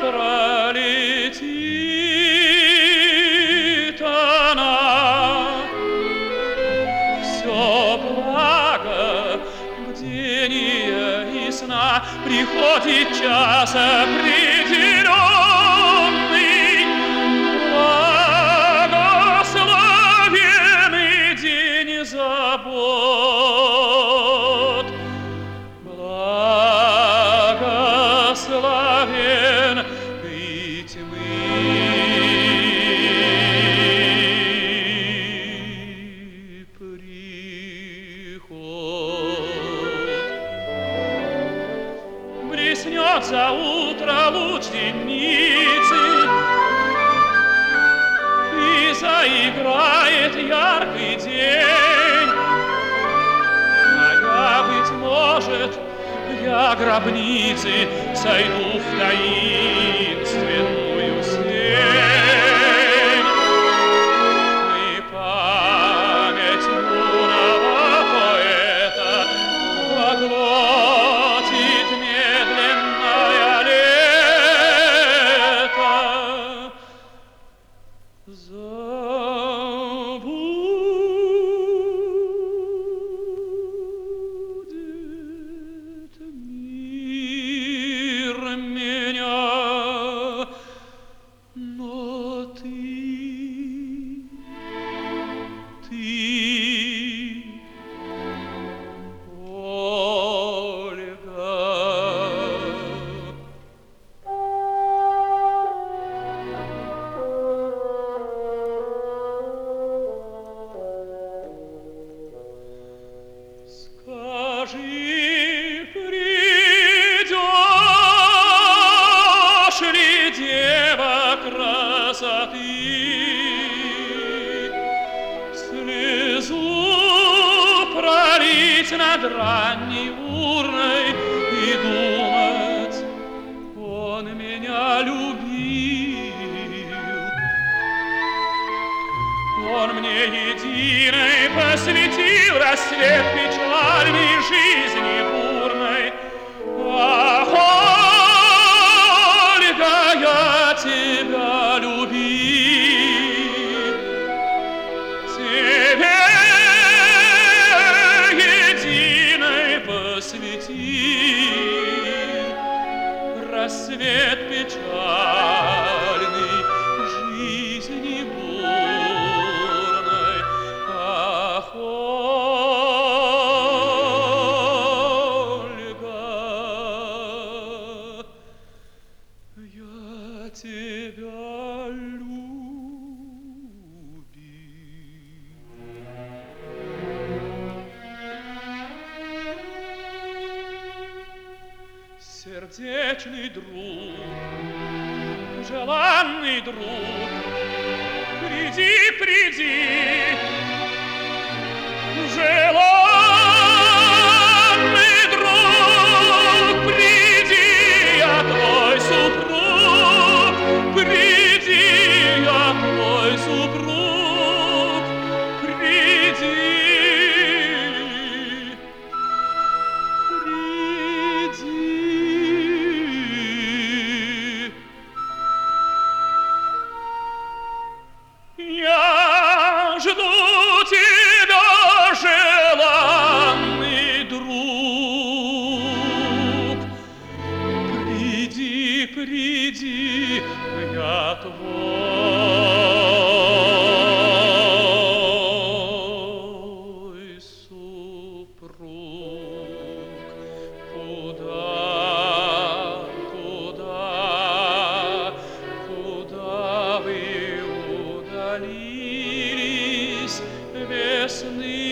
пролетит она. Все благо бдения и сна, приходит час определенный, благословенный день забот. Благословен и тьмы приход. Блеснет за утро луч денницы и заиграет яркий день. А я, быть может, я гробницы сойду в таинственную сень. И память юного поэта поглотит медленное лето. Забудет мир меня, но ты, Ольга. Скажи, придешь ли, дева красоты, слезу пролить над ранней урной и думать, он меня любил. Он мне единой посвятил рассвет печальной жизни бурной. Ах, Ольга, я тебя любил. Тебе единой посвятил рассвет печальный жизни бурной. Ах, Ольга, я тебя любил. Сердечный друг, желанный друг, приди, приди, желанный друг, приди, я твой супруг, приди, я твой супруг, приди. Я жду тебя, желанный друг. Приди, приди, я твой супруг. Куда, куда вы удалились, весны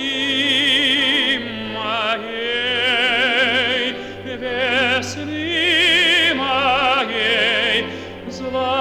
моей, весны моей, зла